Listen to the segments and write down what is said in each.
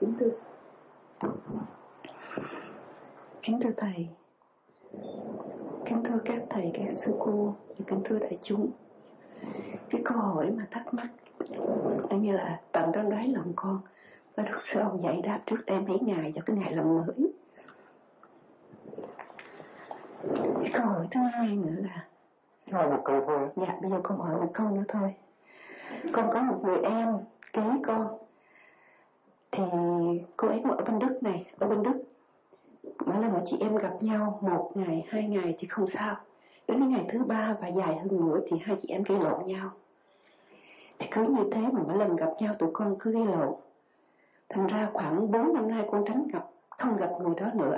Kính thưa thầy, kính thưa các thầy, các sư cô, và kính thưa đại chúng. Cái câu hỏi mà thắc mắc như là tận trong đáy lòng con và được sư ông dạy đáp trước đây mấy ngày cho cái ngày làm mới. Cái câu hỏi thứ hai nữa là một câu thôi. Dạ, bây giờ con hỏi một câu nữa thôi. Con có một người em kế con, thì cô ấy ở bên Đức này, ở bên Đức. Mỗi lần mà chị em gặp nhau 1 ngày, 2 ngày thì không sao. Đến cái ngày thứ 3 và dài hơn nữa thì hai chị em gây lộn nhau. Thì cứ như thế mà mỗi lần gặp nhau tụi con cứ gây lộn. Thành ra khoảng 4 năm nay con tránh không gặp người đó nữa.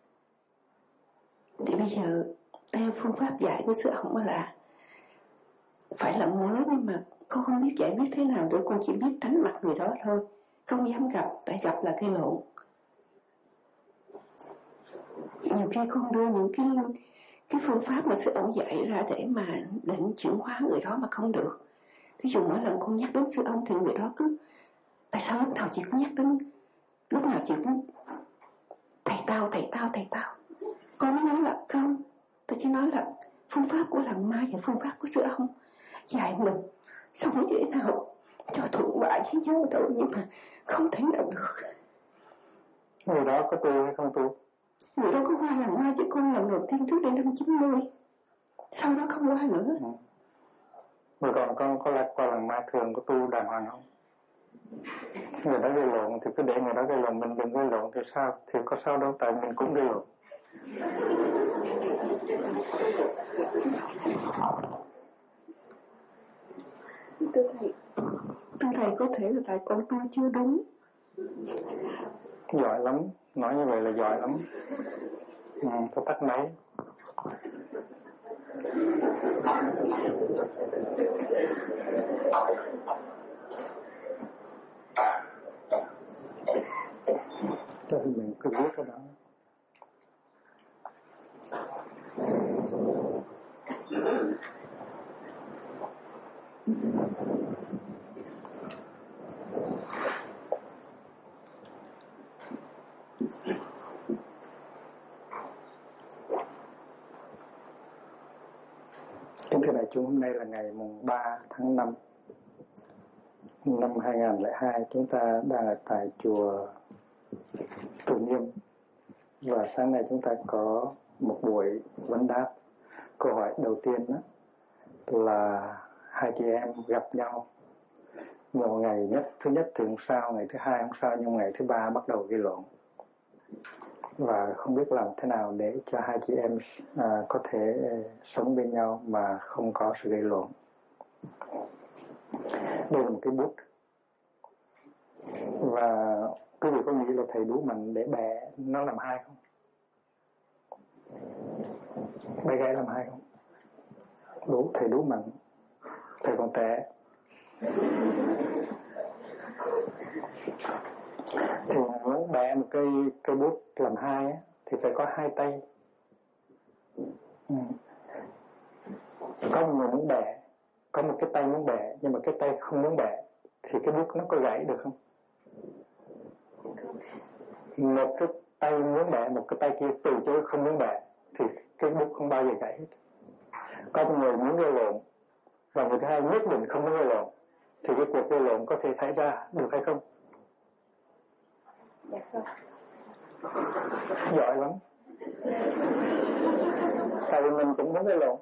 Thì bây giờ theo phương pháp dạy của sư ông là phải làm mới, nhưng mà con không biết giải quyết thế nào nữa. Con chỉ biết tránh mặt người đó thôi, không dám gặp, tại gặp là gây lộn. Nhiều khi con đưa những cái phương pháp mà sư ông dạy ra để mà định chuyển hóa người đó mà không được. Ví dụ mỗi lần con nhắc đến sư ông thì người đó cứ tại sao lúc nào chị cũng nhắc đến, lúc nào chị cũng thầy tao. Con mới nói là không, tôi chỉ nói là phương pháp của Lăng Ma và phương pháp của sư ông dạy mình sống như thế nào cho thuận bại với nhau thôi, nhưng mà không thể nào được. Người đó có tu hay không tu? Người đó có qua Lăng Ma chứ con lần đầu tiên trước đây năm 90, sau đó không qua nữa. Rồi còn con có lạc qua Lăng Ma thường có tu đàng hoàng không? Người đó gây lộn thì cứ để người đó gây lộn, mình đừng gây lộn thì sao? Thì có sao đâu, tại mình cũng gây lộn. Thưa thầy có thể là tại con tôi chưa đúng. Giỏi lắm, nói như vậy là giỏi lắm. Có tắt máy. Cho thì mình cứ viết cái đó. Kính thưa đại chúng, hôm nay là ngày mùng 3 tháng 5 năm 2002. Chúng ta đang ở tại chùa Từ Nghiêm. Và sáng nay chúng ta có một buổi vấn đáp. Câu hỏi đầu tiên đó là hai chị em gặp nhau một ngày thứ nhất thì không sao, ngày thứ hai không sao, nhưng ngày thứ ba bắt đầu gây lộn. Và không biết làm thế nào để cho hai chị em có thể sống bên nhau mà không có sự gây lộn. Đây là một cái bút. Và quý vị có nghĩ là thầy đủ mạnh để bẻ nó làm hai không? Bé gái làm hai không? Đủ, thầy đủ mạnh. Thầy còn trẻ. Thì muốn bẻ một cây bút làm hai á, thì phải có hai tay. Có một người muốn bẻ, có một cái tay muốn bẻ, nhưng mà cái tay không muốn bẻ, thì cái bút nó có gãy được không? Một cái tay muốn bẻ, một cái tay kia từ chối không muốn bẻ, thì cái bút không bao giờ gãy hết. Có một người muốn gây lộn và người thứ hai nhất định không muốn gây lộn, thì cái cuộc gây lộn có thể xảy ra được hay không? Giỏi lắm. Tại vì mình cũng muốn gây lộn.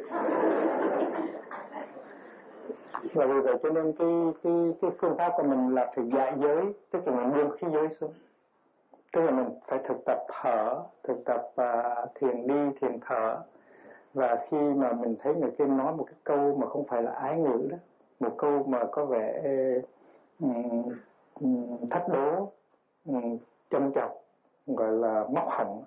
Và vì vậy cho nên cái phương pháp của mình là phải giải giới, tức là mình buông khí giới xuống. Tức là mình phải thực tập thở, thực tập thiền đi, thiền thở. Và khi mà mình thấy người kia nói một cái câu mà không phải là ái ngữ đó, một câu mà có vẻ thách đố, châm chọc, gọi là móc họng,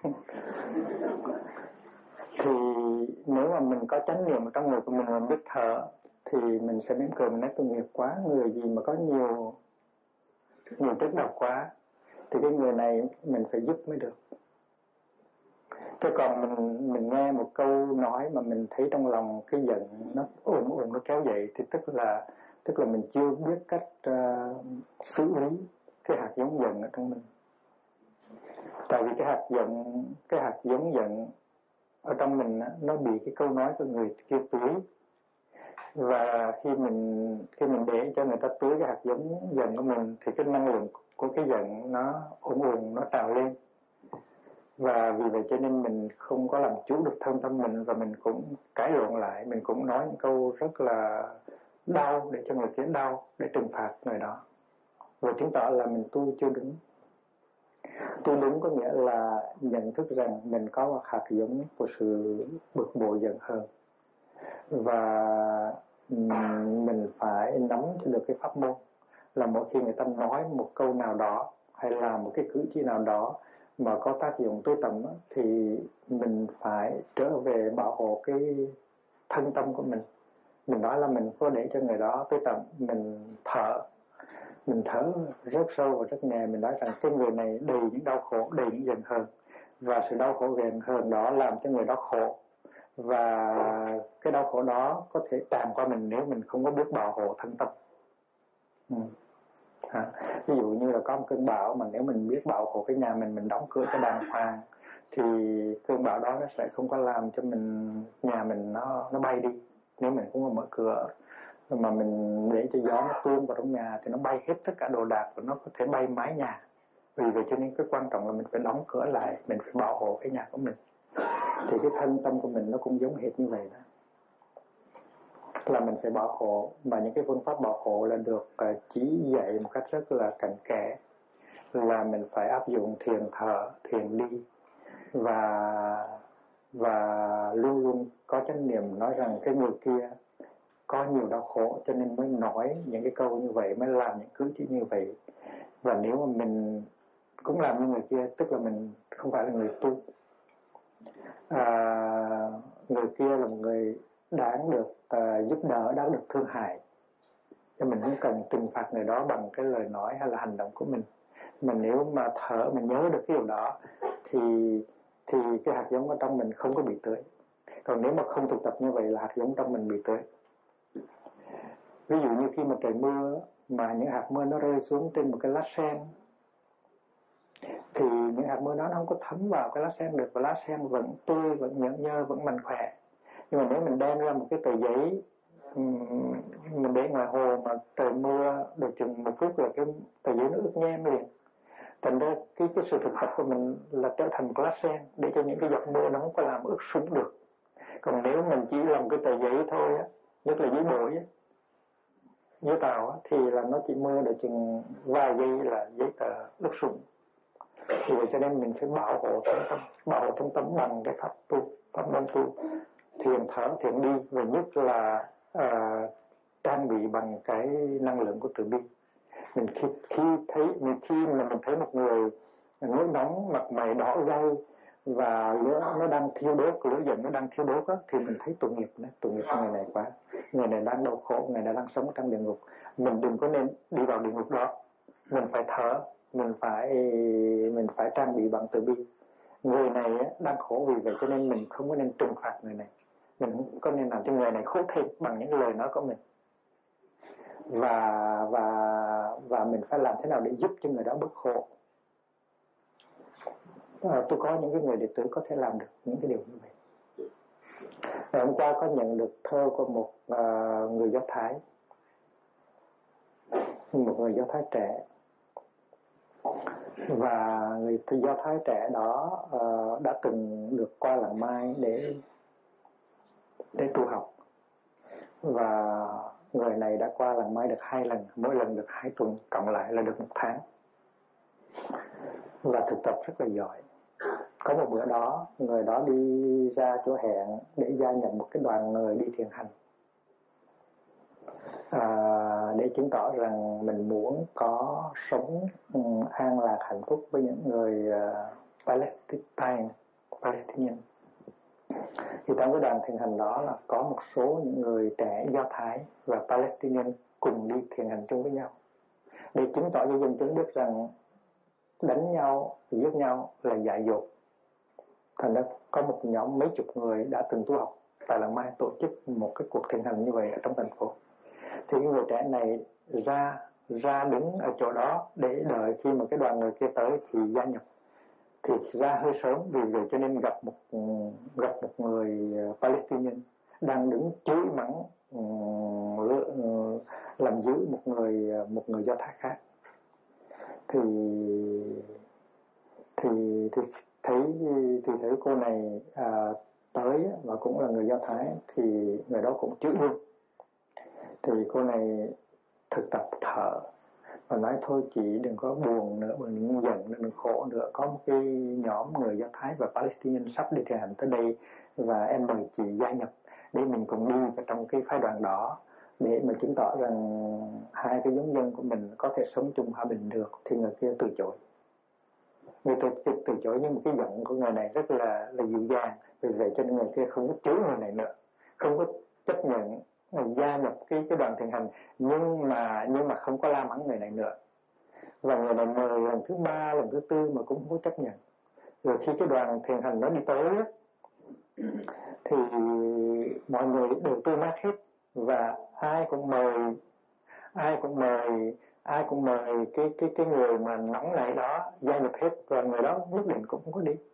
thì nếu mà mình có chánh niệm trong người của mình biết thở, thì mình sẽ mỉm cười, mình nói tội nghiệp quá, người gì mà có nhiều chất độc quá, thì cái người này mình phải giúp mới được. Thế còn mình nghe một câu nói mà mình thấy trong lòng cái giận nó ồn nó kéo dậy, thì tức là mình chưa biết cách xử lý cái hạt giống giận ở trong mình. Tại vì cái hạt giống giận ở trong mình nó bị cái câu nói của người kia tưới, và khi mình để cho người ta tưới cái hạt giống giận của mình thì cái năng lượng của cái giận nó ùn nó trào lên, và vì vậy cho nên mình không có làm chủ được thân tâm mình, và mình cũng cãi lộn lại, mình cũng nói những câu rất là đau để cho người kia đau, để trừng phạt người đó, và chứng tỏ là mình tu chưa đúng. Tu đúng có nghĩa là nhận thức rằng mình có một hạt giống của sự bực bội giận hờn, và mình phải nắm được cái pháp môn là mỗi khi người ta nói một câu nào đó hay là một cái cử chỉ nào đó mà có tác dụng tối tầm thì mình phải trở về bảo hộ cái thân tâm của mình. Mình nói là mình có để cho người đó tối tầm, mình thở rất sâu và rất nhẹ, mình nói rằng cái người này đầy những đau khổ, đầy những giận hờn, và sự đau khổ giận hờn đó làm cho người đó khổ, và cái đau khổ đó có thể tràn qua mình nếu mình không có biết bảo hộ thân tâm. Ví dụ như là có một cơn bão mà nếu mình biết bảo hộ cái nhà mình đóng cửa cho đàng hoàng thì cơn bão đó nó sẽ không có làm cho nhà mình nó bay đi. Nếu mình cũng có mở cửa mà mình để cho gió nó tuôn vào trong nhà thì nó bay hết tất cả đồ đạc và nó có thể bay mái nhà. Vì vậy cho nên cái quan trọng là mình phải đóng cửa lại, mình phải bảo hộ cái nhà của mình. Thì cái thân tâm của mình nó cũng giống hệt như vậy đó, là mình phải bảo hộ, mà những cái phương pháp bảo hộ là được chỉ dạy một cách rất là cặn kẽ, là mình phải áp dụng thiền thở, thiền đi, và luôn luôn có chánh niệm nói rằng cái người kia có nhiều đau khổ cho nên mới nói những cái câu như vậy, mới làm những cử chỉ như vậy. Và nếu mà mình cũng làm như người kia, tức là mình không phải là người tu. Người kia là một người đáng được giúp đỡ, đáng được thương hại, cho mình không cần trừng phạt người đó bằng cái lời nói hay là hành động của mình. Mà nếu mà thở, mình nhớ được cái điều đó thì cái hạt giống ở trong mình không có bị tưới. Còn nếu mà không thực tập như vậy là hạt giống trong mình bị tưới. Ví dụ như khi mà trời mưa mà những hạt mưa nó rơi xuống trên một cái lá sen thì những hạt mưa đó nó không có thấm vào cái lá sen được, và lá sen vẫn tươi, vẫn nhợn nhơ, vẫn mạnh khỏe. Nhưng mà nếu mình đem ra một cái tờ giấy mình để ngoài hồ mà trời mưa được chừng 1 phút là cái tờ giấy nó ướt nhem liền. Thành ra cái sự thực tập của mình là trở thành một lá sen để cho những cái giọt mưa nó không có làm ướt sũng được. Còn nếu mình chỉ làm cái tờ giấy thôi á, nhất là giấy bổi á, giấy tàu á, thì là nó chỉ mưa được chừng vài giây là giấy tờ ướt sũng. Vì vậy cho nên mình phải bảo hộ thân tâm bằng cái pháp môn tu, thiền thở, thiền đi, và nhất là trang bị bằng cái năng lượng của từ bi. Mình khi mà mình thấy một người nổi nóng, mặt mày đỏ gay và lửa nó đang thiêu đốt, lửa giận nó đang thiêu đốt á, thì mình thấy tội nghiệp người này quá, người này đang đau khổ, người này đang sống trong địa ngục. Mình đừng có nên đi vào địa ngục đó. Mình phải thở, mình phải trang bị bằng từ bi. Người này đang khổ, vì vậy cho nên mình không có nên trừng phạt người này, mình không có nên làm cho người này khổ thêm bằng những lời nói của mình. Và mình phải làm thế nào để giúp cho người đó bớt khổ. Tôi có những cái người đệ tử có thể làm được những cái điều như vậy. Ngày hôm qua có nhận được thơ của một người Do Thái, trẻ, và người Do Thái trẻ đó đã từng được qua làng Mai để tu học, và người này đã qua làng Mai được 2 lần, mỗi lần được 2 tuần, cộng lại là được 1 tháng, và thực tập rất là giỏi. Có một bữa đó, người đó đi ra chỗ hẹn để gia nhập một cái đoàn người đi thiền hành, để chứng tỏ rằng mình muốn có sống an lạc hạnh phúc với những người Palestinian. Thì trong cái đoàn thiền hành đó là có một số những người trẻ Do Thái và Palestinian cùng đi thiền hành chung với nhau, để chứng tỏ cho dân chúng biết rằng đánh nhau, giết nhau là dại dột. Thành ra có một nhóm mấy chục người đã từng tu học tại làng Mai tổ chức một cái cuộc thiền hành như vậy ở trong thành phố. Thì những người trẻ này ra ra đứng ở chỗ đó để đợi khi mà cái đoàn người kia tới thì gia nhập. Thì ra hơi sớm, vì vậy cho nên gặp một người Palestinian đang đứng chửi mắng làm dữ một người Do Thái khác. Thì thấy cô này tới và cũng là người Do Thái, thì người đó cũng chửi luôn. Thì cô này thực tập thở và nói thôi chị đừng có buồn nữa, đừng giận nữa, đừng khổ nữa, có một cái nhóm người Do Thái và Palestinian sắp đi thiền hành tới đây và em mời chị gia nhập để mình cùng đi vào trong cái phái đoàn đó để mà chứng tỏ rằng hai cái giống dân của mình có thể sống chung hòa bình được. Thì người kia từ chối. Người từ chối, nhưng một cái giọng của người này rất là dịu dàng, vì vậy cho nên người kia không có chối người này nữa, không có chấp nhận gia nhập cái đoàn thiền hành, nhưng mà không có la mắng người này nữa. Và người này mời lần thứ 3, lần thứ 4 mà cũng không có chấp nhận. Rồi khi cái đoàn thiền hành nó đi tới thì mọi người đều tươi mát hết, và ai cũng mời cái người mà nóng này đó gia nhập hết, và người đó nhất định cũng không có đi.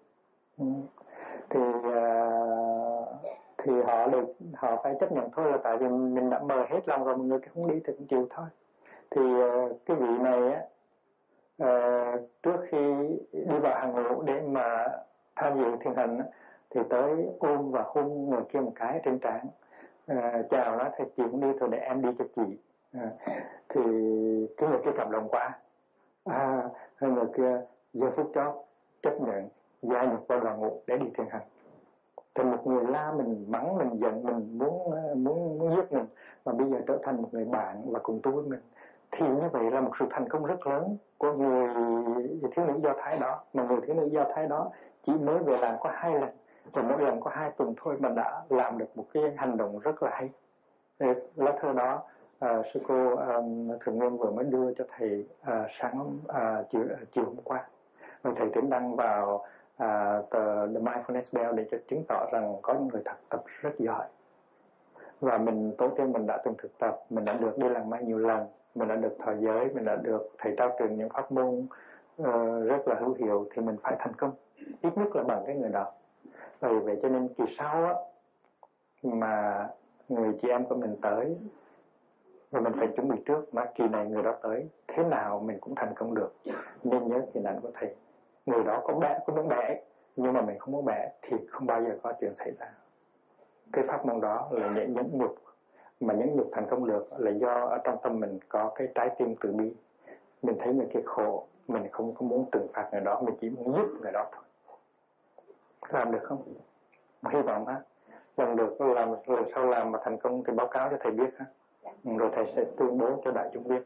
Thì họ phải chấp nhận thôi, là tại vì mình đã mời hết lòng rồi, một người không đi thì cũng chịu thôi. Thì cái vị này á, trước khi đi vào hàng ngũ để mà tham dự thiền hành thì tới ôm và hôn người kia một cái trên trán, chào nó, thầy chị cũng đi thôi để em đi cho chị. Thì cái người kia cảm động quá, người kia giờ phút chót chấp nhận gia nhập vào đoàn ngũ để đi thiền hành. Thì một người la mình, mắng mình, giận mình, muốn giết mình, mà bây giờ trở thành một người bạn và cùng tu với mình, thì như vậy là một sự thành công rất lớn của người thiếu nữ Do Thái đó. Mà người thiếu nữ Do Thái đó chỉ mới về làng có 2 lần, và mỗi lần có 2 tuần thôi mà đã làm được một cái hành động rất là hay. Lá thơ đó sư cô Thường Nguyên vừa mới đưa cho thầy chiều hôm qua, rồi thầy Tiến đăng vào tờ The Mindfulness Bell để cho chứng tỏ rằng có những người thực tập rất giỏi. Và mình tổ tiên mình đã từng thực tập, mình đã được đi làng mai nhiều lần, mình đã được thọ giới, mình đã được thầy trao truyền những pháp môn rất là hữu hiệu, thì mình phải thành công ít nhất là bằng cái người đó. Vì vậy cho nên kỳ sau á, mà người chị em của mình tới, và mình phải chuẩn bị trước, mà kỳ này người đó tới thế nào mình cũng thành công được. Nên nhớ hình ảnh của thầy, người đó có muốn bẻ, nhưng mà mình không muốn bẻ thì không bao giờ có chuyện xảy ra. Cái pháp môn đó là nhẫn nhục, mà nhẫn nhục thành công được là do ở trong tâm mình có cái trái tim từ bi. Mình thấy người kia khổ, mình không có muốn trừng phạt người đó, mình chỉ muốn giúp người đó thôi. Làm được không? Hy vọng ha. Lần được làm, lần sau làm mà thành công thì báo cáo cho thầy biết ha. Rồi thầy sẽ tuyên bố cho đại chúng biết.